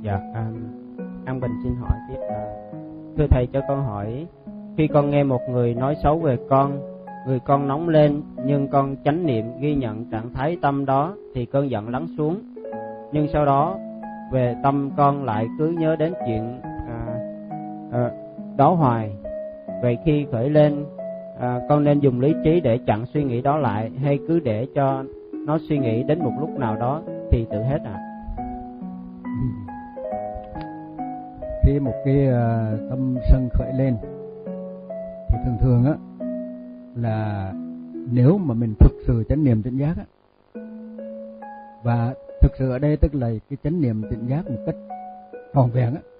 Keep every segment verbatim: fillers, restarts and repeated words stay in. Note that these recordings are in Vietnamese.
Dạ, à, An Bình xin hỏi tiếp là, thưa thầy cho con hỏi, khi con nghe một người nói xấu về con, người con nóng lên, nhưng con chánh niệm ghi nhận trạng thái tâm đó thì cơn giận lắng xuống. Nhưng sau đó về tâm con lại cứ nhớ đến chuyện à, à, đó hoài. Vậy khi khởi lên, à, con nên dùng lý trí để chặn suy nghĩ đó lại, hay cứ để cho nó suy nghĩ đến một lúc nào đó thì tự hết ạ? À? Khi một cái uh, tâm sân khởi lên thì thường thường á là nếu mà mình thực sự chánh niệm tỉnh giác á, và thực sự ở đây tức là cái chánh niệm tỉnh giác một cách trọn vẹn á,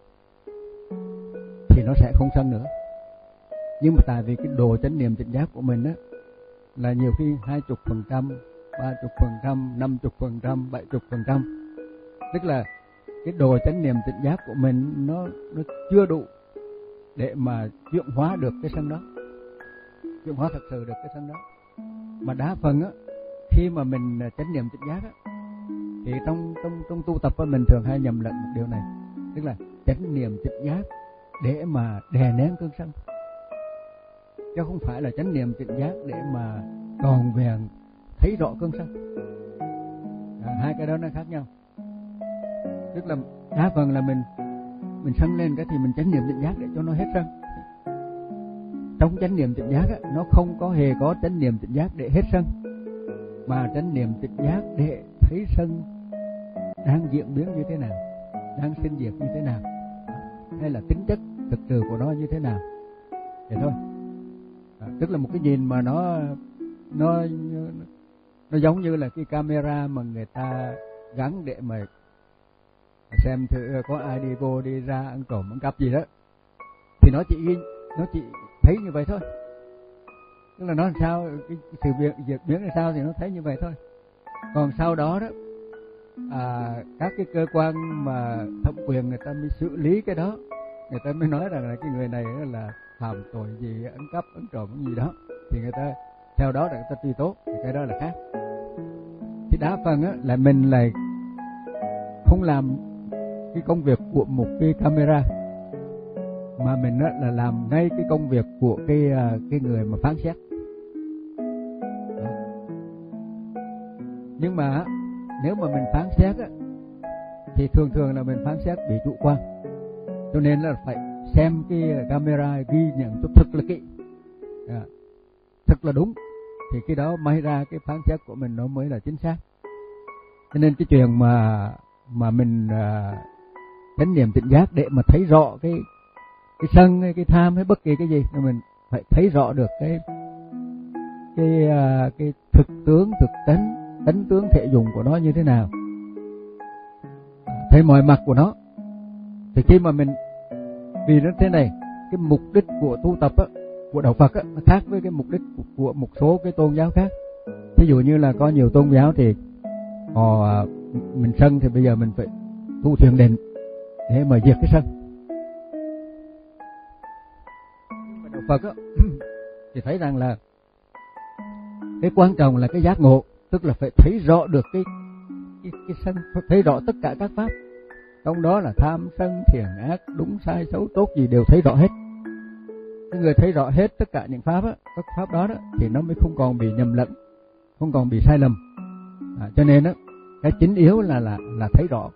thì nó sẽ không sân nữa. Nhưng mà tại vì cái độ chánh niệm tỉnh giác của mình á là nhiều khi hai chục phần trăm, ba chục phần trăm, năm chục phần trăm, bảy chục phần trăm, tức là cái độ chánh niệm tỉnh giác của mình nó nó chưa đủ để mà chuyển hóa được cái sân đó, chuyển hóa thật sự được cái sân đó. Mà đa phần á, khi mà mình chánh niệm tỉnh giác á, thì trong trong trong tu tập á, mình thường hay nhầm lẫn một điều này, tức là chánh niệm tỉnh giác để mà đè nén cơn sân, chứ không phải là chánh niệm tỉnh giác để mà tròn vẹn thấy rõ cơn sân. À, hai cái đó nó khác nhau. Tức là đa phần là mình mình sân lên cái thì mình chánh niệm tỉnh giác để cho nó hết sân. Trong chánh niệm tỉnh giác á, nó không có hề có chánh niệm tỉnh giác để hết sân, mà chánh niệm tỉnh giác để thấy sân đang diễn biến như thế nào, đang sinh diệt như thế nào, hay là tính chất thực sự của nó như thế nào, vậy thôi. À, tức là một cái nhìn mà nó nó nó giống như là cái camera mà người ta gắn để mà xem thử có ai đi vô đi ra ăn trộm ăn cắp gì đó, thì nó chỉ nó chỉ thấy như vậy thôi. Tức là nó làm sao, cái sự việc việc biến là sao thì nó thấy như vậy thôi. Còn sau đó đó à, các cái cơ quan mà thẩm quyền người ta mới xử lý cái đó, người ta mới nói rằng là cái người này là phạm tội gì, ăn cắp ăn trộm gì đó, thì người ta theo đó là người ta truy tố, thì cái đó là khác. Thì đa phần á là mình lại không làm cái công việc của một cái camera, mà mình á là làm ngay cái công việc của cái cái người mà phán xét. Đó. Nhưng mà nếu mà mình phán xét á, thì thường thường là mình phán xét bị chủ quan, cho nên là phải xem cái camera ghi nhận cho thật là kỹ, à, thật là đúng, thì cái đó may ra cái phán xét của mình nó mới là chính xác. Cho nên cái chuyện mà mà mình uh, chánh niệm tỉnh giác để mà thấy rõ cái cái sân hay cái tham hay bất kỳ cái gì, thì mình phải thấy rõ được cái cái uh, cái thực tướng, thực tánh, tánh tướng thể dụng của nó như thế nào, thấy mọi mặt của nó. Thì khi mà mình, vì nó thế này, cái mục đích của tu tập á, của đạo Phật á, nó khác với cái mục đích của, của một số cái tôn giáo khác. Ví dụ như là có nhiều tôn giáo thì họ mình sân thì bây giờ mình phải tu thiền định để mà diệt cái sân. Đạo Phật á, thì thấy rằng là cái quan trọng là cái giác ngộ, tức là phải thấy rõ được cái cái, cái sân, thấy rõ tất cả các pháp, trong đó là tham sân thiện ác, đúng sai xấu tốt gì đều thấy rõ hết. Cái người thấy rõ hết tất cả những pháp á, các pháp đó, đó thì nó mới không còn bị nhầm lẫn, không còn bị sai lầm. À, cho nên á, cái chính yếu là là là thấy rõ.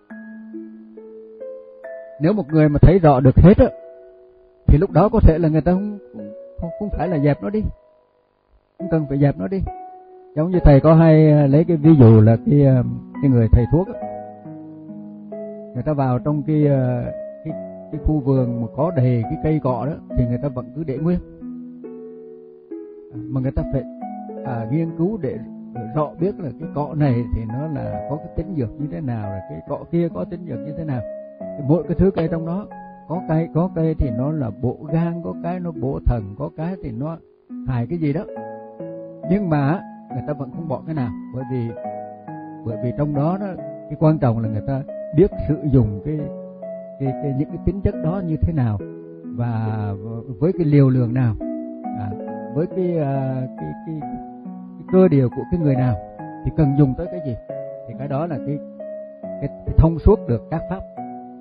Nếu một người mà thấy rõ được hết á, thì lúc đó có thể là người ta không không, không phải là dẹp nó đi, không cần phải dẹp nó đi. Giống như thầy có hay lấy cái ví dụ là cái cái người thầy thuốc á, người ta vào trong cái cái cái khu vườn mà có đầy cái cây cọ đó, thì người ta vẫn cứ để nguyên, mà người ta phải à, nghiên cứu để rõ biết là cái cọ này thì nó là có cái tính dược như thế nào, là cái cọ kia có tính dược như thế nào. Thì mỗi cái thứ cây trong đó, có cây có cây thì nó là bổ gan, có cái nó bổ thần, có cái thì nó hại cái gì đó. Nhưng mà người ta vẫn không bỏ cái nào, bởi vì bởi vì trong đó đó cái quan trọng là người ta biết sử dụng cái cái, cái những cái tính chất đó như thế nào, và với cái liều lượng nào, à, với cái, uh, cái, cái, cái cái cơ điều của cái người nào thì cần dùng tới cái gì, thì cái đó là cái cái, cái thông suốt được các pháp.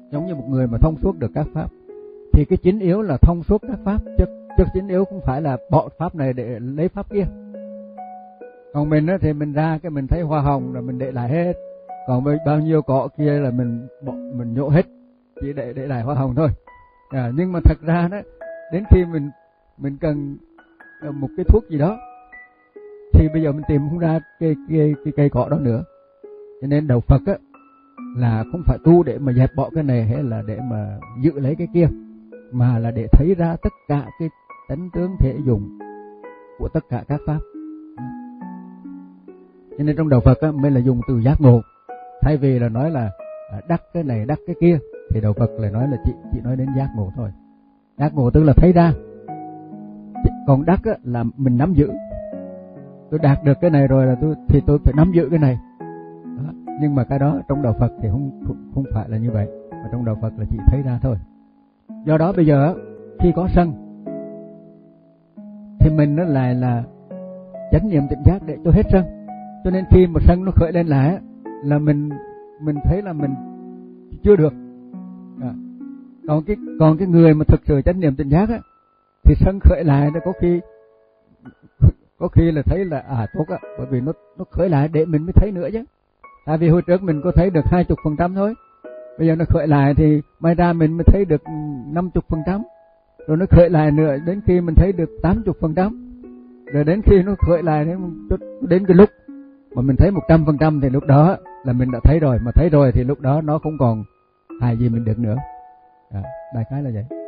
giống như một người mà thông suốt được các pháp. Thì cái chính yếu là thông suốt các pháp, chứ, chứ chính yếu không phải là bỏ pháp này để lấy pháp kia. Còn mình á, thì mình ra cái mình thấy hoa hồng là mình để lại hết, còn bao nhiêu cỏ kia là mình bỏ, mình nhổ hết, chỉ để để lại hoa hồng thôi. À, nhưng mà thật ra đó, đến khi mình mình cần một cái thuốc gì đó thì bây giờ mình tìm không ra cái cái cái cây cỏ đó nữa. Cho nên đạo Phật á là không phải tu để mà dẹp bỏ cái này hay là để mà giữ lấy cái kia, mà là để thấy ra tất cả cái tánh tướng thể dụng của tất cả các pháp. Cho nên trong đạo Phật á, mới là dùng từ giác ngộ, thay vì là nói là đắc cái này đắc cái kia, thì đạo Phật lại nói là chỉ chỉ nói đến giác ngộ thôi. Giác ngộ tức là thấy ra, còn đắc á, là mình nắm giữ. Tôi đạt được cái này rồi là tôi thì tôi phải nắm giữ cái này. Đó. Nhưng mà cái đó trong đạo Phật thì không không, không phải là như vậy, mà trong đạo Phật là chỉ thấy ra thôi. Do đó bây giờ khi có sân thì mình nó lại là chánh niệm tỉnh giác để cho hết sân. Cho nên khi mà sân nó khởi lên lại là mình mình thấy là mình chưa được. À. Còn cái còn cái người mà thực sự chánh niệm tỉnh giác á, thì sân khởi lại nó có khi có khi là thấy là à tốt á, bởi vì nó nó khởi lại để mình mới thấy nữa chứ. Tại vì hồi trước mình có thấy được hai chục phần trăm thôi, bây giờ nó khởi lại thì may ra mình mới thấy được năm chục phần trăm, rồi nó khởi lại nữa đến khi mình thấy được tám chục phần trăm, rồi đến khi nó khởi lại đến đến cái lúc mà mình thấy một trăm phần trăm thì lúc đó là mình đã thấy rồi, mà thấy rồi thì lúc đó nó không còn hại gì mình được nữa. À, đại khái là vậy.